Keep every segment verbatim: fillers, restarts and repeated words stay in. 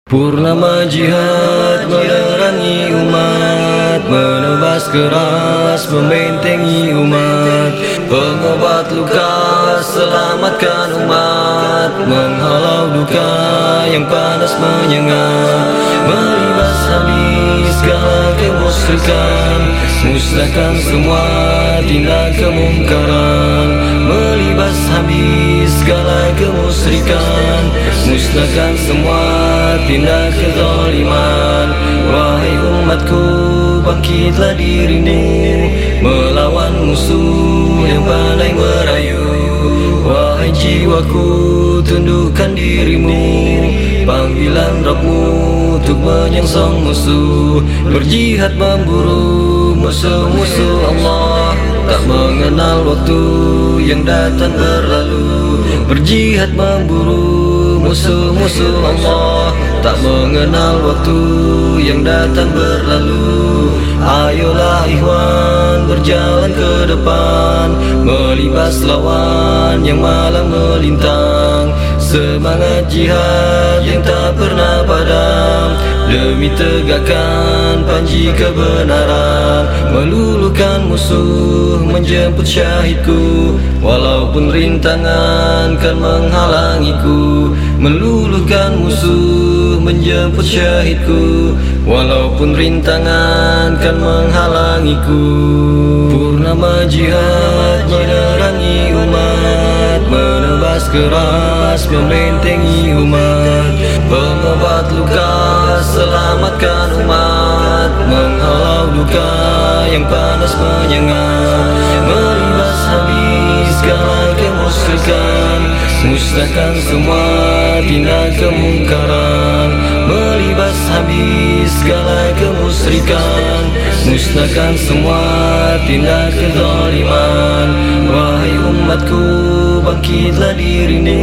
Purnama jihad menerangi umat, menebas keras membentengi umat, pengobat luka selamatkan umat, menghalau duka yang panas menyengat, melibas habis segala kemusyrikan, musnahkan semua tindak kemungkaran, melibas habis segala kemusyrikan, musnahkan semua tindak kezaliman. Wahai umatku, bangkitlah dirimu, melawan musuh yang pandai merayu. Wahai jiwaku, tundukkan dirimu, panggilan Rabbmu untuk menyongsong musuh, berjihad memburu musuh-musuh Allah, tak mengenal waktu yang datang berlalu, berjihad memburu musuh-musuh Allah, tak mengenal waktu yang datang berlalu. Ayolah ikhwan berjalan ke depan, melibas lawan yang malang melintang, semangat jihad yang tak pernah padam, demi tegakkan panji kebenaran, meluluhkan musuh menjemput syahidku, walaupun rintangan kan menghalangiku, meluluhkan musuh menjemput syahidku, walaupun rintangan kan menghalangiku. Purnama jihad menerangi umat, menebas keras membentengi umat, pengobat luka selamatkan umat, menghalau duka yang panas menyengat, melibas habis segala kemusyrikan, musnahkan semua tindak kemungkaran, melibas habis segala kemusyrikan, musnahkan semua tindak kezaliman. Wahai umatku, bangkitlah dirimu,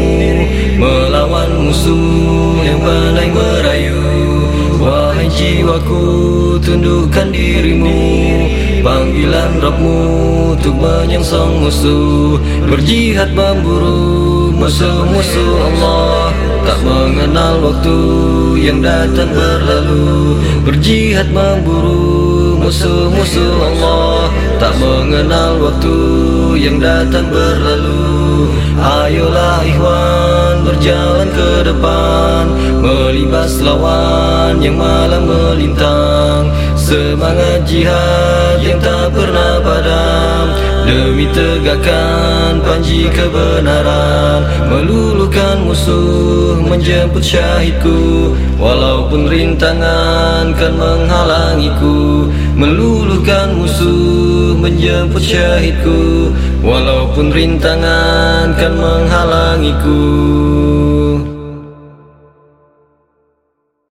melawan musuh yang pandai merayu. Wahai jiwaku, tundukkan dirimu, panggilan Rabbmu untuk menyongsong musuh, berjihad memburu musuh-musuh Allah, tak mengenal waktu yang datang berlalu, berjihad memburu musuh-musuh Allah, tak mengenal waktu yang datang berlalu. Ayolah ikhwan berjalan ke depan, melibas lawan yang malang melintang, semangat jihad yang tak pernah padam, demi tegakkan panji kebenaran, meluluhkan musuh menjemput syahidku, walaupun rintangan kan menghalangiku, meluluhkan musuh menjemput syahidku, walaupun rintangan kan menghalangiku.